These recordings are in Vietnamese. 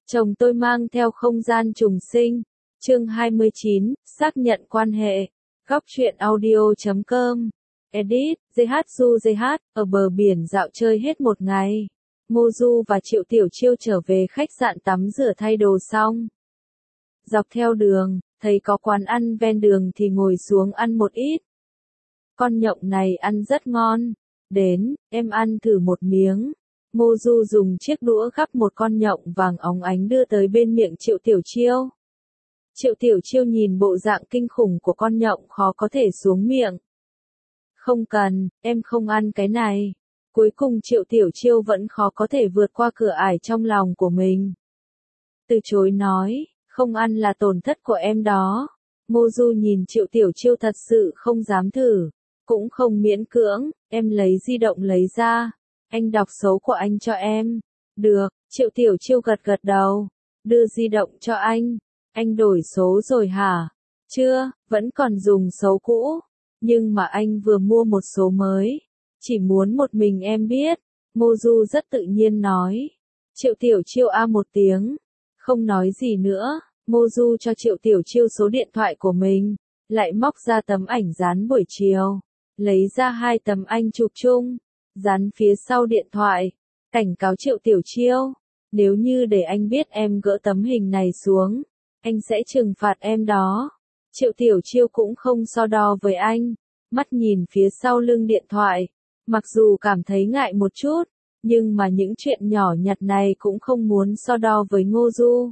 Chồng tôi mang theo không gian trùng sinh. Chương 29, xác nhận quan hệ. Góc truyện audio.com. Edit, JH, ở bờ biển dạo chơi hết một ngày. Ngô Du và Triệu Tiểu Chiêu trở về khách sạn tắm rửa thay đồ xong. Dọc theo đường, thấy có quán ăn ven đường thì ngồi xuống ăn một ít. Con nhộng này ăn rất ngon. Đến, em ăn thử một miếng. Ngô Du dùng chiếc đũa gắp một con nhộng vàng óng ánh đưa tới bên miệng Triệu Tiểu Chiêu. Triệu Tiểu Chiêu nhìn bộ dạng kinh khủng của con nhộng khó có thể xuống miệng. Không cần, em không ăn cái này. Cuối cùng Triệu Tiểu Chiêu vẫn khó có thể vượt qua cửa ải trong lòng của mình. Từ chối nói, không ăn là tổn thất của em đó. Ngô Du nhìn Triệu Tiểu Chiêu thật sự không dám thử, cũng không miễn cưỡng, em lấy di động lấy ra. Anh đọc số của anh cho em. Được, Triệu Tiểu Chiêu gật gật đầu. Đưa di động cho anh. Anh đổi số rồi hả? Chưa, vẫn còn dùng số cũ. Nhưng mà anh vừa mua một số mới. Chỉ muốn một mình em biết. Ngô Du rất tự nhiên nói. Triệu Tiểu Chiêu a một tiếng. Không nói gì nữa. Ngô Du cho Triệu Tiểu Chiêu số điện thoại của mình. Lại móc ra tấm ảnh dán buổi chiều. Lấy ra 2 tấm ảnh chụp chung. Dán phía sau điện thoại. Cảnh cáo Triệu Tiểu Chiêu. Nếu như để anh biết em gỡ tấm hình này xuống, anh sẽ trừng phạt em đó. Triệu Tiểu Chiêu cũng không so đo với anh. Mắt nhìn phía sau lưng điện thoại. Mặc dù cảm thấy ngại một chút, nhưng mà những chuyện nhỏ nhặt này cũng không muốn so đo với Ngô Du.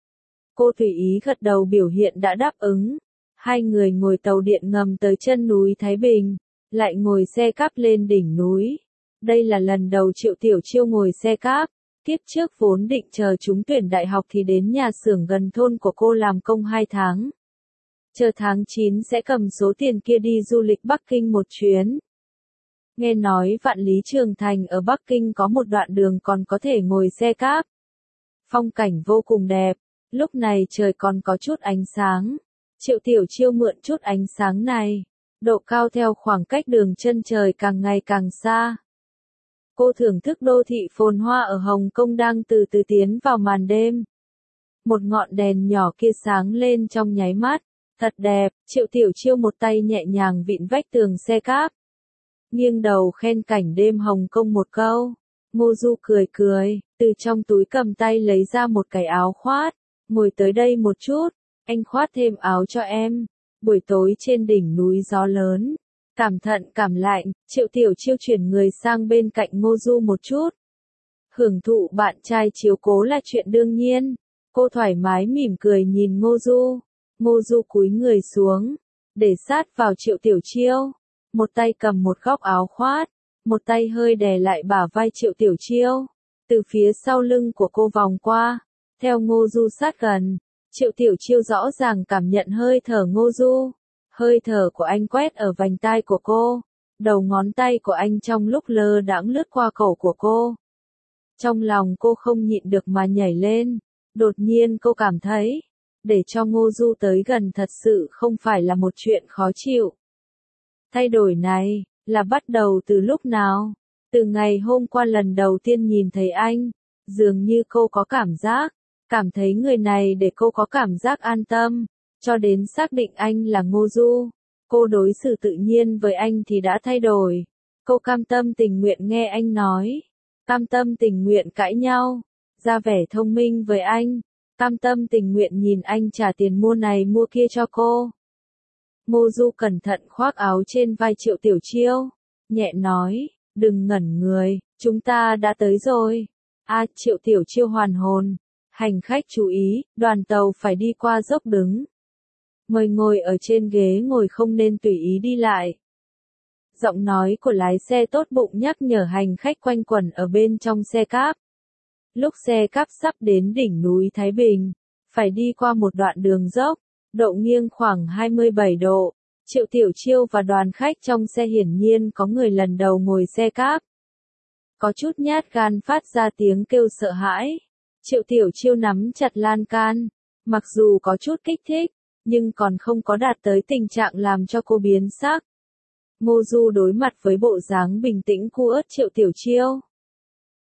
Cô tùy ý gật đầu biểu hiện đã đáp ứng. Hai người ngồi tàu điện ngầm tới chân núi Thái Bình, lại ngồi xe cáp lên đỉnh núi. Đây là lần đầu Triệu Tiểu Chiêu ngồi xe cáp. Tiếp trước vốn định chờ trúng tuyển đại học thì đến nhà xưởng gần thôn của cô làm công 2 tháng. Chờ tháng 9 sẽ cầm số tiền kia đi du lịch Bắc Kinh một chuyến. Nghe nói Vạn Lý Trường Thành ở Bắc Kinh có một đoạn đường còn có thể ngồi xe cáp. Phong cảnh vô cùng đẹp, lúc này trời còn có chút ánh sáng. Triệu Tiểu Chiêu mượn chút ánh sáng này. Độ cao theo khoảng cách đường chân trời càng ngày càng xa. Cô thưởng thức đô thị phồn hoa ở Hồng Kông đang từ từ tiến vào màn đêm. Một ngọn đèn nhỏ kia sáng lên trong nháy mắt. Thật đẹp, Triệu Tiểu Chiêu một tay nhẹ nhàng vịn vách tường xe cáp. Nghiêng đầu khen cảnh đêm Hồng Kông một câu. Ngô Du cười cười, từ trong túi cầm tay lấy ra một cái áo khoác. Ngồi tới đây một chút, anh khoác thêm áo cho em. Buổi tối trên đỉnh núi gió lớn. Cảm thận cảm lạnh, Triệu Tiểu Chiêu chuyển người sang bên cạnh Ngô Du một chút. Hưởng thụ bạn trai chiếu cố là chuyện đương nhiên. Cô thoải mái mỉm cười nhìn Ngô Du. Ngô Du cúi người xuống, để sát vào Triệu Tiểu Chiêu. Một tay cầm một góc áo khoác, một tay hơi đè lại bả vai Triệu Tiểu Chiêu. Từ phía sau lưng của cô vòng qua, theo Ngô Du sát gần. Triệu Tiểu Chiêu rõ ràng cảm nhận hơi thở Ngô Du. Hơi thở của anh quét ở vành tai của cô. Đầu ngón tay của anh trong lúc lơ đãng lướt qua cổ của cô. Trong lòng cô không nhịn được mà nhảy lên. Đột nhiên cô cảm thấy, để cho Ngô Du tới gần thật sự không phải là một chuyện khó chịu. Thay đổi này, là bắt đầu từ lúc nào? Từ ngày hôm qua lần đầu tiên nhìn thấy anh, dường như cô có cảm thấy người này để cô có cảm giác an tâm. Cho đến xác định anh là Ngô Du, cô đối xử tự nhiên với anh thì đã thay đổi. Cô cam tâm tình nguyện nghe anh nói, cam tâm tình nguyện cãi nhau, ra vẻ thông minh với anh, cam tâm tình nguyện nhìn anh trả tiền mua này mua kia cho cô. Ngô Du cẩn thận khoác áo trên vai Triệu Tiểu Chiêu, nhẹ nói, đừng ngẩn người, chúng ta đã tới rồi. Triệu Tiểu Chiêu hoàn hồn, hành khách chú ý, đoàn tàu phải đi qua dốc đứng. Mời ngồi ở trên ghế ngồi không nên tùy ý đi lại. Giọng nói của lái xe tốt bụng nhắc nhở hành khách quanh quẩn ở bên trong xe cáp. Lúc xe cáp sắp đến đỉnh núi Thái Bình, phải đi qua một đoạn đường dốc, độ nghiêng khoảng 27 độ. Triệu Tiểu Chiêu và đoàn khách trong xe hiển nhiên có người lần đầu ngồi xe cáp. Có chút nhát gan phát ra tiếng kêu sợ hãi. Triệu Tiểu Chiêu nắm chặt lan can, mặc dù có chút kích thích, nhưng còn không có đạt tới tình trạng làm cho cô biến sắc. Ngô Du đối mặt với bộ dáng bình tĩnh cu ớt Triệu Tiểu Chiêu.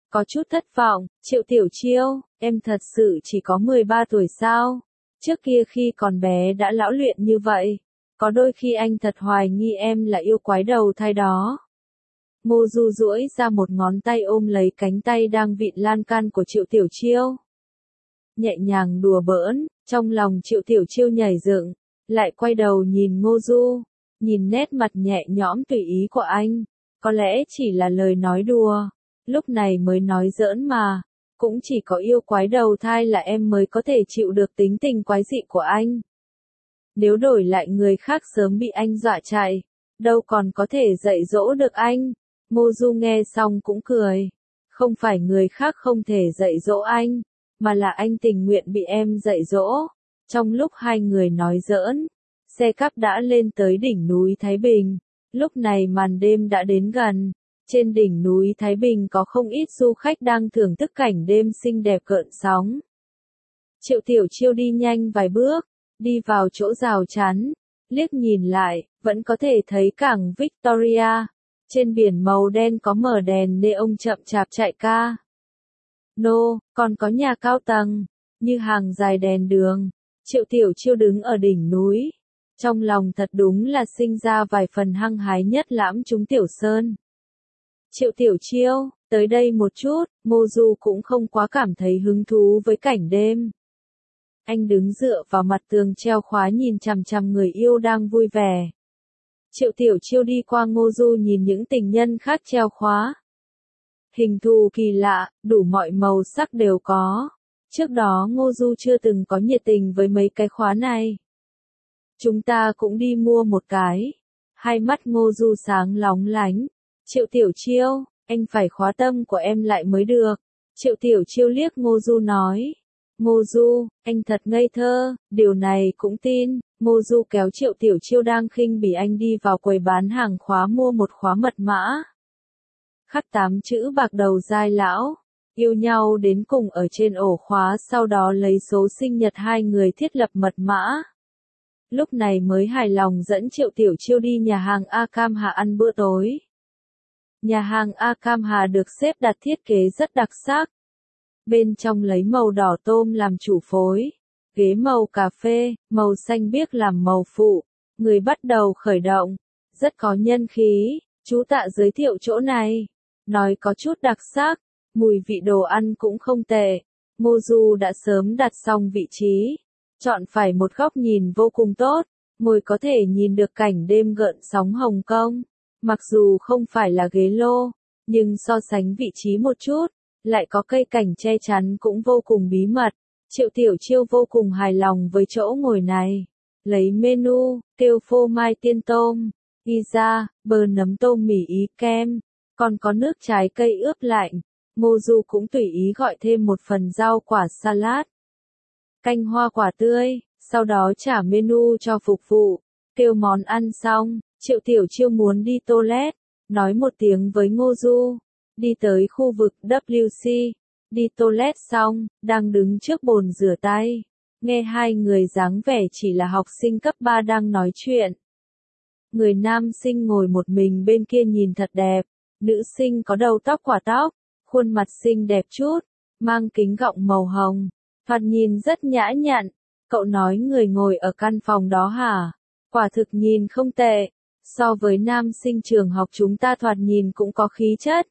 Có chút thất vọng, Triệu Tiểu Chiêu, em thật sự chỉ có 13 tuổi sao? Trước kia khi còn bé đã lão luyện như vậy. Có đôi khi anh thật hoài nghi em là yêu quái đầu thai đó. Ngô Du duỗi ra một ngón tay ôm lấy cánh tay đang vịn lan can của Triệu Tiểu Chiêu. Nhẹ nhàng đùa bỡn, trong lòng Triệu Tiểu Chiêu nhảy dựng, lại quay đầu nhìn Ngô Du, nhìn nét mặt nhẹ nhõm tùy ý của anh. Có lẽ chỉ là lời nói đùa, lúc này mới nói giỡn mà, cũng chỉ có yêu quái đầu thai là em mới có thể chịu được tính tình quái dị của anh. Nếu đổi lại người khác sớm bị anh dọa chạy, đâu còn có thể dạy dỗ được anh. Ngô Du nghe xong cũng cười. Không phải người khác không thể dạy dỗ anh, mà là anh tình nguyện bị em dạy dỗ. Trong lúc hai người nói giỡn, xe cắp đã lên tới đỉnh núi Thái Bình. Lúc này màn đêm đã đến gần. Trên đỉnh núi Thái Bình có không ít du khách đang thưởng thức cảnh đêm xinh đẹp gợn sóng. Triệu Tiểu Chiêu đi nhanh vài bước, đi vào chỗ rào chắn, liếc nhìn lại, vẫn có thể thấy cảng Victoria. Trên biển màu đen có mở đèn neon chậm chạp chạy ca. Còn có nhà cao tầng, như hàng dài đèn đường. Triệu Tiểu Chiêu đứng ở đỉnh núi. Trong lòng thật đúng là sinh ra vài phần hăng hái nhất lãm chúng Tiểu Sơn. Triệu Tiểu Chiêu, tới đây một chút, Ngô Du cũng không quá cảm thấy hứng thú với cảnh đêm. Anh đứng dựa vào mặt tường treo khóa nhìn chằm chằm người yêu đang vui vẻ. Triệu Tiểu Chiêu đi qua Ngô Du nhìn những tình nhân khác treo khóa. Hình thù kỳ lạ, đủ mọi màu sắc đều có. Trước đó Ngô Du chưa từng có nhiệt tình với mấy cái khóa này. Chúng ta cũng đi mua một cái. Hai mắt Ngô Du sáng lóng lánh. Triệu Tiểu Chiêu, anh phải khóa tâm của em lại mới được. Triệu Tiểu Chiêu liếc Ngô Du nói. Ngô Du, anh thật ngây thơ, điều này cũng tin. Ngô Du kéo Triệu Tiểu Chiêu đang khinh bỉ anh đi vào quầy bán hàng khóa mua một khóa mật mã. Khắc 8 chữ bạc đầu dai lão. Yêu nhau đến cùng ở trên ổ khóa, sau đó lấy số sinh nhật hai người thiết lập mật mã. Lúc này mới hài lòng dẫn Triệu Tiểu Chiêu đi nhà hàng A Cam Hà ăn bữa tối. Nhà hàng A Cam Hà được xếp đặt thiết kế rất đặc sắc. Bên trong lấy màu đỏ tôm làm chủ phối, ghế màu cà phê, màu xanh biếc làm màu phụ. Người bắt đầu khởi động, rất có nhân khí. Chú Tạ giới thiệu chỗ này, nói có chút đặc sắc, mùi vị đồ ăn cũng không tệ. Ngô Du đã sớm đặt xong vị trí, chọn phải một góc nhìn vô cùng tốt, ngồi có thể nhìn được cảnh đêm gợn sóng Hồng Kông. Mặc dù không phải là ghế lô, nhưng so sánh vị trí một chút, lại có cây cảnh che chắn cũng vô cùng bí mật. Triệu Tiểu Chiêu vô cùng hài lòng với chỗ ngồi này. Lấy menu, kêu phô mai tiên tôm, pizza, bơ nấm tôm mì ý kem, còn có nước trái cây ướp lạnh. Ngô Du cũng tùy ý gọi thêm một phần rau quả salad, canh hoa quả tươi, sau đó trả menu cho phục vụ. Kêu món ăn xong, Triệu Tiểu Chiêu muốn đi toilet, nói một tiếng với Ngô Du, đi tới khu vực WC, đi toilet xong, đang đứng trước bồn rửa tay, nghe hai người dáng vẻ chỉ là học sinh cấp 3 đang nói chuyện. Người nam sinh ngồi một mình bên kia nhìn thật đẹp, nữ sinh có đầu tóc quả tóc, khuôn mặt xinh đẹp chút, mang kính gọng màu hồng, thoạt nhìn rất nhã nhặn. Cậu nói người ngồi ở căn phòng đó hả? Quả thực nhìn không tệ, so với nam sinh trường học chúng ta thoạt nhìn cũng có khí chất.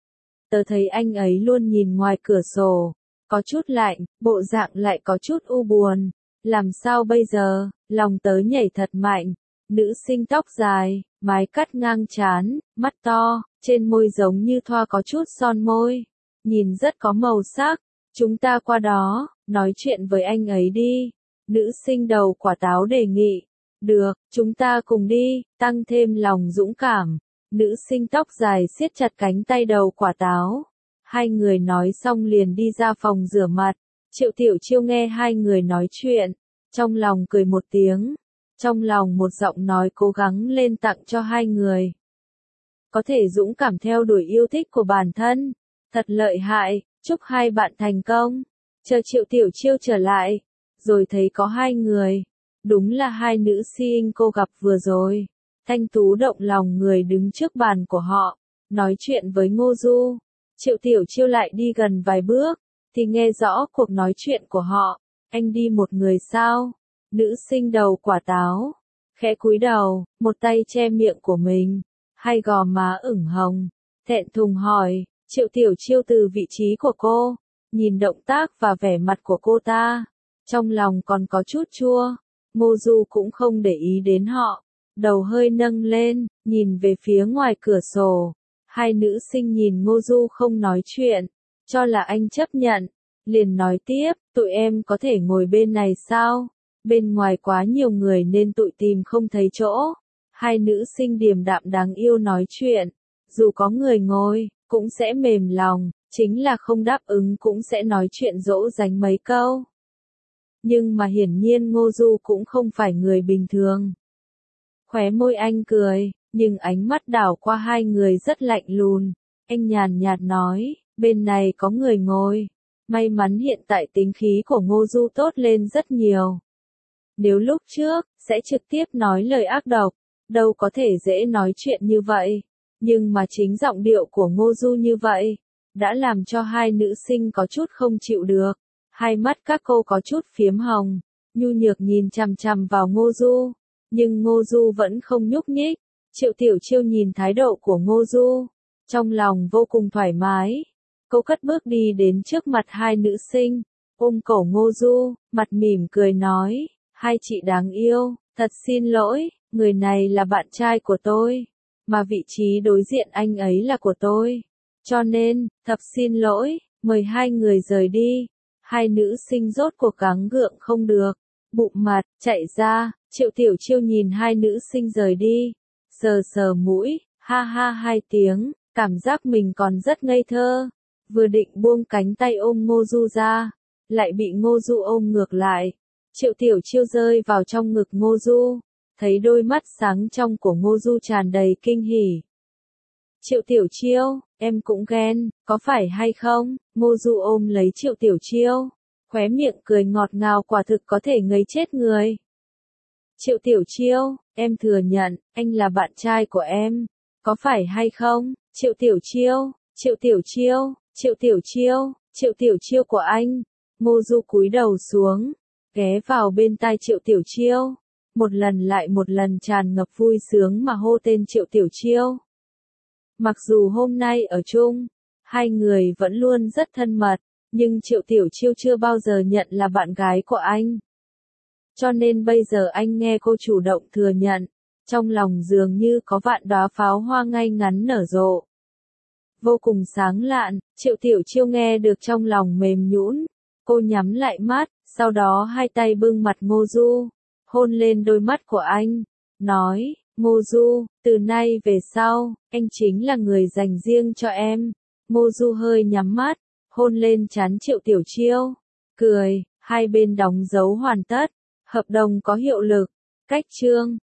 Tớ thấy anh ấy luôn nhìn ngoài cửa sổ, có chút lạnh, bộ dạng lại có chút u buồn. Làm sao bây giờ? Lòng tớ nhảy thật mạnh. Nữ sinh tóc dài, mái cắt ngang trán, mắt to, trên môi giống như thoa có chút son môi. Nhìn rất có màu sắc. Chúng ta qua đó, nói chuyện với anh ấy đi. Nữ sinh đầu quả táo đề nghị. Được, chúng ta cùng đi, tăng thêm lòng dũng cảm. Nữ sinh tóc dài siết chặt cánh tay đầu quả táo. Hai người nói xong liền đi ra phòng rửa mặt. Triệu Tiểu Chiêu nghe hai người nói chuyện, trong lòng cười một tiếng. Trong lòng một giọng nói cố gắng lên tặng cho hai người. Có thể dũng cảm theo đuổi yêu thích của bản thân. Thật lợi hại, chúc hai bạn thành công. Chờ Triệu Tiểu Chiêu trở lại, rồi thấy có hai người. Đúng là hai nữ sinh cô gặp vừa rồi. Thanh tú động lòng người đứng trước bàn của họ, nói chuyện với Ngô Du. Triệu Tiểu Chiêu lại đi gần vài bước, thì nghe rõ cuộc nói chuyện của họ. Anh đi một người sao? Nữ sinh đầu quả táo, khẽ cúi đầu, một tay che miệng của mình, hai gò má ửng hồng, thẹn thùng hỏi. Triệu Tiểu Chiêu từ vị trí của cô, nhìn động tác và vẻ mặt của cô ta, trong lòng còn có chút chua. Ngô Du cũng không để ý đến họ, đầu hơi nâng lên, nhìn về phía ngoài cửa sổ. Hai nữ sinh nhìn Ngô Du không nói chuyện, cho là anh chấp nhận, liền nói tiếp, tụi em có thể ngồi bên này sao? Bên ngoài quá nhiều người nên tụi tìm không thấy chỗ. Hai nữ sinh điềm đạm đáng yêu nói chuyện, dù có người ngồi, cũng sẽ mềm lòng, chính là không đáp ứng cũng sẽ nói chuyện dỗ dành mấy câu. Nhưng mà hiển nhiên Ngô Du cũng không phải người bình thường. Khóe môi anh cười, nhưng ánh mắt đảo qua hai người rất lạnh lùng. Anh nhàn nhạt nói, bên này có người ngồi. May mắn hiện tại tính khí của Ngô Du tốt lên rất nhiều. Nếu lúc trước, sẽ trực tiếp nói lời ác độc, đâu có thể dễ nói chuyện như vậy. Nhưng mà chính giọng điệu của Ngô Du như vậy, đã làm cho hai nữ sinh có chút không chịu được. Hai mắt các cô có chút phiếm hồng, nhu nhược nhìn chằm chằm vào Ngô Du. Nhưng Ngô Du vẫn không nhúc nhích. Triệu Tiểu Chiêu nhìn thái độ của Ngô Du, trong lòng vô cùng thoải mái. Cô cất bước đi đến trước mặt hai nữ sinh, ôm cổ Ngô Du, mặt mỉm cười nói, hai chị đáng yêu, thật xin lỗi, người này là bạn trai của tôi, mà vị trí đối diện anh ấy là của tôi. Cho nên, thật xin lỗi, mời hai người rời đi. Hai nữ sinh rốt cuộc gắng gượng không được, bụng mặt, chạy ra. Triệu Tiểu Chiêu nhìn hai nữ sinh rời đi, sờ sờ mũi, ha ha hai tiếng, cảm giác mình còn rất ngây thơ. Vừa định buông cánh tay ôm Ngô Du ra, lại bị Ngô Du ôm ngược lại. Triệu Tiểu Chiêu rơi vào trong ngực Ngô Du, thấy đôi mắt sáng trong của Ngô Du tràn đầy kinh hỉ. Triệu Tiểu Chiêu, em cũng ghen, có phải hay không? Ngô Du ôm lấy Triệu Tiểu Chiêu, khóe miệng cười ngọt ngào, quả thực có thể ngấy chết người. Triệu Tiểu Chiêu, em thừa nhận, anh là bạn trai của em, có phải hay không? Triệu Tiểu Chiêu, Triệu Tiểu Chiêu, Triệu Tiểu Chiêu, Triệu Tiểu Chiêu của anh. Ngô Du cúi đầu xuống, ghé vào bên tai Triệu Tiểu Chiêu, một lần lại một lần tràn ngập vui sướng mà hô tên Triệu Tiểu Chiêu. Mặc dù hôm nay ở chung, hai người vẫn luôn rất thân mật, nhưng Triệu Tiểu Chiêu chưa bao giờ nhận là bạn gái của anh. Cho nên bây giờ anh nghe cô chủ động thừa nhận, trong lòng dường như có vạn đóa pháo hoa ngay ngắn nở rộ. Vô cùng sáng lạn, Triệu Tiểu Chiêu nghe được trong lòng mềm nhũn, cô nhắm lại mắt, sau đó hai tay bưng mặt Ngô Du, hôn lên đôi mắt của anh, nói, Ngô Du, từ nay về sau, anh chính là người dành riêng cho em. Ngô Du hơi nhắm mắt, hôn lên trán Triệu Tiểu Chiêu, cười, hai bên đóng dấu hoàn tất, hợp đồng có hiệu lực, cách chương.